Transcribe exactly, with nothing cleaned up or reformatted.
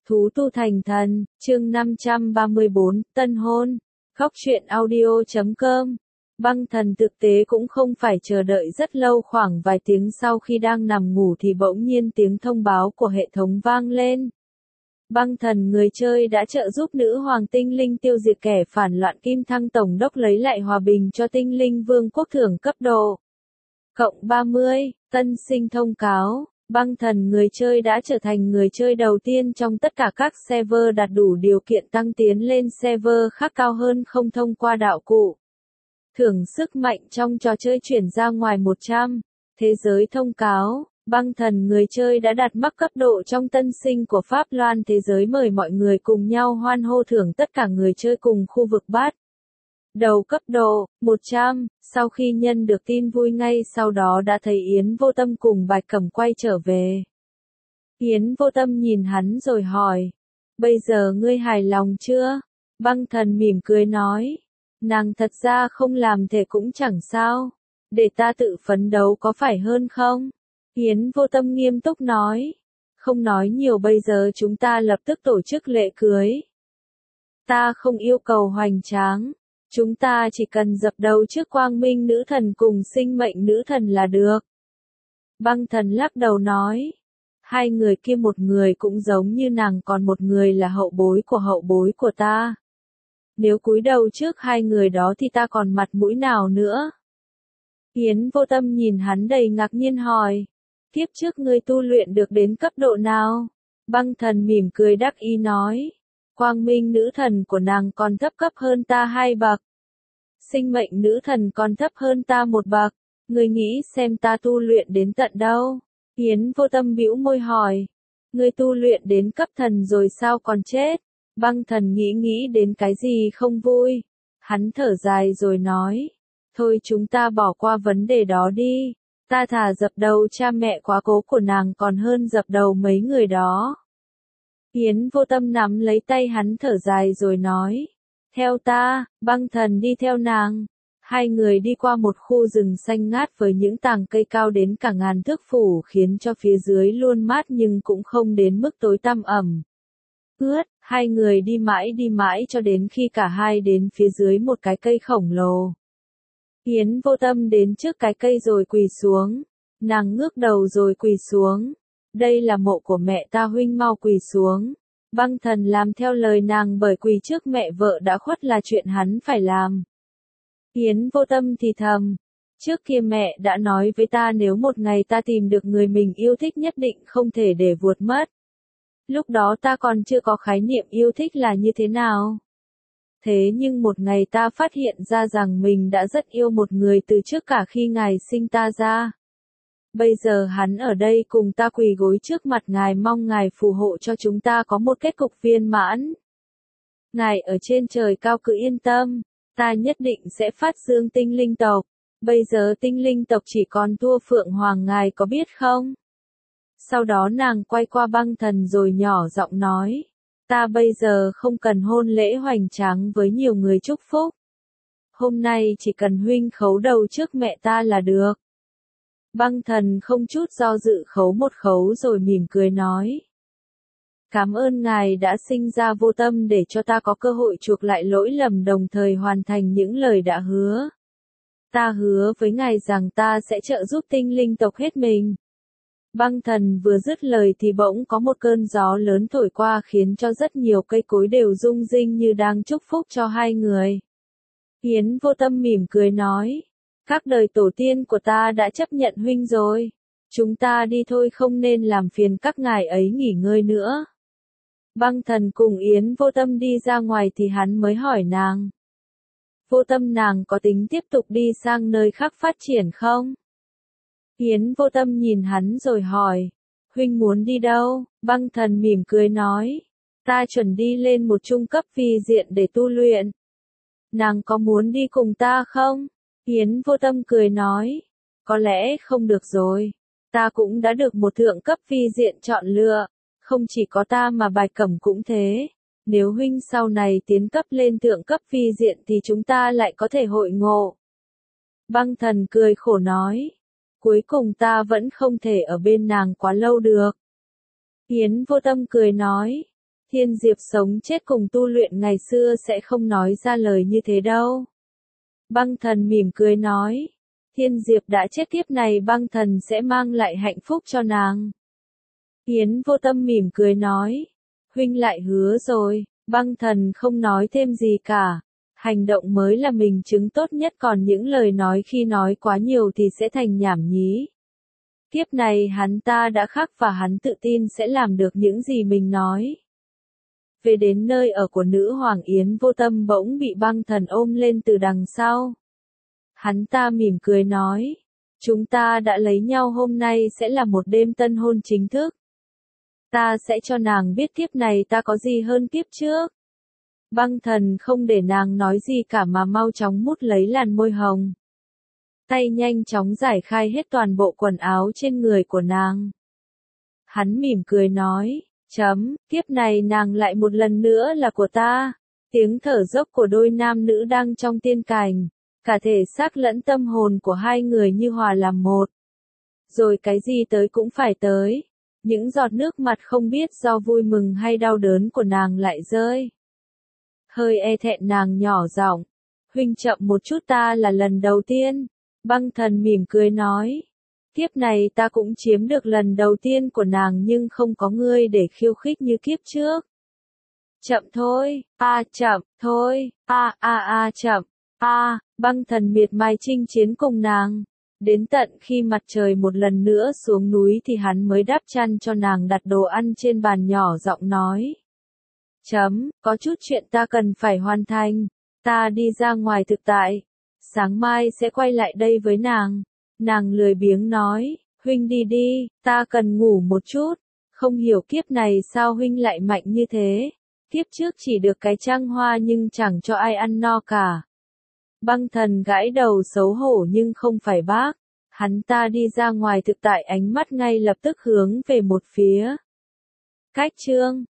Thú tu thành thần, chương năm trăm ba mươi bốn, tân hôn. Khóc chuyện audio chấm com. Băng thần thực tế cũng không phải chờ đợi rất lâu, khoảng vài tiếng sau khi đang nằm ngủ thì bỗng nhiên tiếng thông báo của hệ thống vang lên. Băng thần người chơi đã trợ giúp nữ hoàng tinh linh tiêu diệt kẻ phản loạn Kim Thăng Tổng đốc, lấy lại hòa bình cho tinh linh vương quốc, thưởng cấp độ cộng ba mươi, tân sinh thông cáo. Băng thần người chơi đã trở thành người chơi đầu tiên trong tất cả các server đạt đủ điều kiện tăng tiến lên server khác cao hơn không thông qua đạo cụ. Thưởng sức mạnh trong trò chơi chuyển ra ngoài một trăm. Thế giới thông cáo. Băng thần người chơi đã đạt mắc cấp độ trong tân sinh của Pháp Loan thế giới, mời mọi người cùng nhau hoan hô thưởng tất cả người chơi cùng khu vực bát đầu cấp độ một trăm. Sau khi nhận được tin vui ngay sau đó đã thấy Yến Vô Tâm cùng Bạch Cẩm quay trở về. Yến Vô Tâm nhìn hắn rồi hỏi, bây giờ ngươi hài lòng chưa? Băng thần mỉm cười nói, nàng thật ra không làm thế cũng chẳng sao, để ta tự phấn đấu có phải hơn không? Yến Vô Tâm nghiêm túc nói, không nói nhiều, bây giờ chúng ta lập tức tổ chức lễ cưới. Ta không yêu cầu hoành tráng. Chúng ta chỉ cần dập đầu trước quang minh nữ thần cùng sinh mệnh nữ thần là được. Băng thần lắc đầu nói, hai người kia một người cũng giống như nàng, còn một người là hậu bối của hậu bối của ta. Nếu cúi đầu trước hai người đó thì ta còn mặt mũi nào nữa? Yến Vô Tâm nhìn hắn đầy ngạc nhiên hỏi, kiếp trước ngươi tu luyện được đến cấp độ nào? Băng thần mỉm cười đắc ý nói, quang minh nữ thần của nàng còn thấp cấp hơn ta hai bậc. Sinh mệnh nữ thần còn thấp hơn ta một bậc. Ngươi nghĩ xem ta tu luyện đến tận đâu? Yến Vô Tâm bĩu môi hỏi, ngươi tu luyện đến cấp thần rồi sao còn chết? Băng thần nghĩ nghĩ đến cái gì không vui. Hắn thở dài rồi nói, thôi chúng ta bỏ qua vấn đề đó đi. Ta thà dập đầu cha mẹ quá cố của nàng còn hơn dập đầu mấy người đó. Yến Vô Tâm nắm lấy tay hắn thở dài rồi nói, theo ta. Băng thần đi theo nàng. Hai người đi qua một khu rừng xanh ngát với những tàng cây cao đến cả ngàn thước phủ, khiến cho phía dưới luôn mát nhưng cũng không đến mức tối tăm ẩm ướt. Hai người đi mãi đi mãi cho đến khi cả hai đến phía dưới một cái cây khổng lồ. Yến Vô Tâm đến trước cái cây rồi quỳ xuống. Nàng ngước đầu rồi quỳ xuống. Đây là mộ của mẹ ta, huynh mau quỳ xuống. Băng thần làm theo lời nàng, bởi quỳ trước mẹ vợ đã khuất là chuyện hắn phải làm. Yến Vô Tâm thì thầm, trước kia mẹ đã nói với ta nếu một ngày ta tìm được người mình yêu thích nhất định không thể để vuột mất. Lúc đó ta còn chưa có khái niệm yêu thích là như thế nào. Thế nhưng một ngày ta phát hiện ra rằng mình đã rất yêu một người từ trước cả khi ngài sinh ta ra. Bây giờ hắn ở đây cùng ta quỳ gối trước mặt ngài, mong ngài phù hộ cho chúng ta có một kết cục viên mãn. Ngài ở trên trời cao cứ yên tâm, ta nhất định sẽ phát dương tinh linh tộc. Bây giờ tinh linh tộc chỉ còn thua Phượng Hoàng, ngài có biết không? Sau đó nàng quay qua băng thần rồi nhỏ giọng nói, ta bây giờ không cần hôn lễ hoành tráng với nhiều người chúc phúc. Hôm nay chỉ cần huynh khấu đầu trước mẹ ta là được. Băng thần không chút do dự khấu một khấu rồi mỉm cười nói, cảm ơn ngài đã sinh ra Vô Tâm để cho ta có cơ hội chuộc lại lỗi lầm, đồng thời hoàn thành những lời đã hứa. Ta hứa với ngài rằng ta sẽ trợ giúp tinh linh tộc hết mình. Băng thần vừa dứt lời thì bỗng có một cơn gió lớn thổi qua, khiến cho rất nhiều cây cối đều rung rinh như đang chúc phúc cho hai người. Yến Vô Tâm mỉm cười nói, các đời tổ tiên của ta đã chấp nhận huynh rồi. Chúng ta đi thôi, không nên làm phiền các ngài ấy nghỉ ngơi nữa. Băng thần cùng Yến Vô Tâm đi ra ngoài thì hắn mới hỏi nàng, Vô Tâm, nàng có tính tiếp tục đi sang nơi khác phát triển không? Yến Vô Tâm nhìn hắn rồi hỏi, huynh muốn đi đâu? Băng thần mỉm cười nói, ta chuẩn đi lên một trung cấp vi diện để tu luyện. Nàng có muốn đi cùng ta không? Yến Vô Tâm cười nói, có lẽ không được rồi. Ta cũng đã được một thượng cấp vi diện chọn lựa. Không chỉ có ta mà Bạch Cẩm cũng thế. Nếu huynh sau này tiến cấp lên thượng cấp vi diện thì chúng ta lại có thể hội ngộ. Băng thần cười khổ nói, cuối cùng ta vẫn không thể ở bên nàng quá lâu được. Yến Vô Tâm cười nói, Thiên Diệp sống chết cùng tu luyện ngày xưa sẽ không nói ra lời như thế đâu. Băng thần mỉm cười nói. Thiên Diệp đã chết, kiếp này băng thần sẽ mang lại hạnh phúc cho nàng. Yến Vô Tâm mỉm cười nói. Huynh lại hứa rồi. Băng thần không nói thêm gì cả. Hành động mới là mình chứng tốt nhất, còn những lời nói khi nói quá nhiều thì sẽ thành nhảm nhí. Kiếp này hắn ta đã khắc và hắn tự tin sẽ làm được những gì mình nói. Về đến nơi ở của nữ hoàng, Yến Vô Tâm bỗng bị băng thần ôm lên từ đằng sau. Hắn ta mỉm cười nói. Chúng ta đã lấy nhau, hôm nay sẽ là một đêm tân hôn chính thức. Ta sẽ cho nàng biết kiếp này ta có gì hơn kiếp trước. Băng thần không để nàng nói gì cả mà mau chóng mút lấy làn môi hồng. Tay nhanh chóng giải khai hết toàn bộ quần áo trên người của nàng. Hắn mỉm cười nói. Chấm, kiếp này nàng lại một lần nữa là của ta. Tiếng thở dốc của đôi nam nữ đang trong tiên cảnh. Cả thể xác lẫn tâm hồn của hai người như hòa làm một. Rồi cái gì tới cũng phải tới. Những giọt nước mặt không biết do vui mừng hay đau đớn của nàng lại rơi. Hơi e thẹn nàng nhỏ giọng. Huynh chậm một chút, ta là lần đầu tiên. Băng thần mỉm cười nói. Kiếp này ta cũng chiếm được lần đầu tiên của nàng, nhưng không có ngươi để khiêu khích như kiếp trước. Chậm thôi, a chậm thôi, a a a chậm, a. Băng thần miệt mài chinh chiến cùng nàng. Đến tận khi mặt trời một lần nữa xuống núi thì hắn mới đắp chăn cho nàng, đặt đồ ăn trên bàn, nhỏ giọng nói. Chấm, có chút chuyện ta cần phải hoàn thành. Ta đi ra ngoài thực tại. Sáng mai sẽ quay lại đây với nàng. Nàng lười biếng nói. Huynh đi đi, ta cần ngủ một chút. Không hiểu kiếp này sao huynh lại mạnh như thế. Kiếp trước chỉ được cái trăng hoa nhưng chẳng cho ai ăn no cả. Băng thần gãi đầu xấu hổ nhưng không phải bác. Hắn ta đi ra ngoài thực tại, ánh mắt ngay lập tức hướng về một phía. Cách chương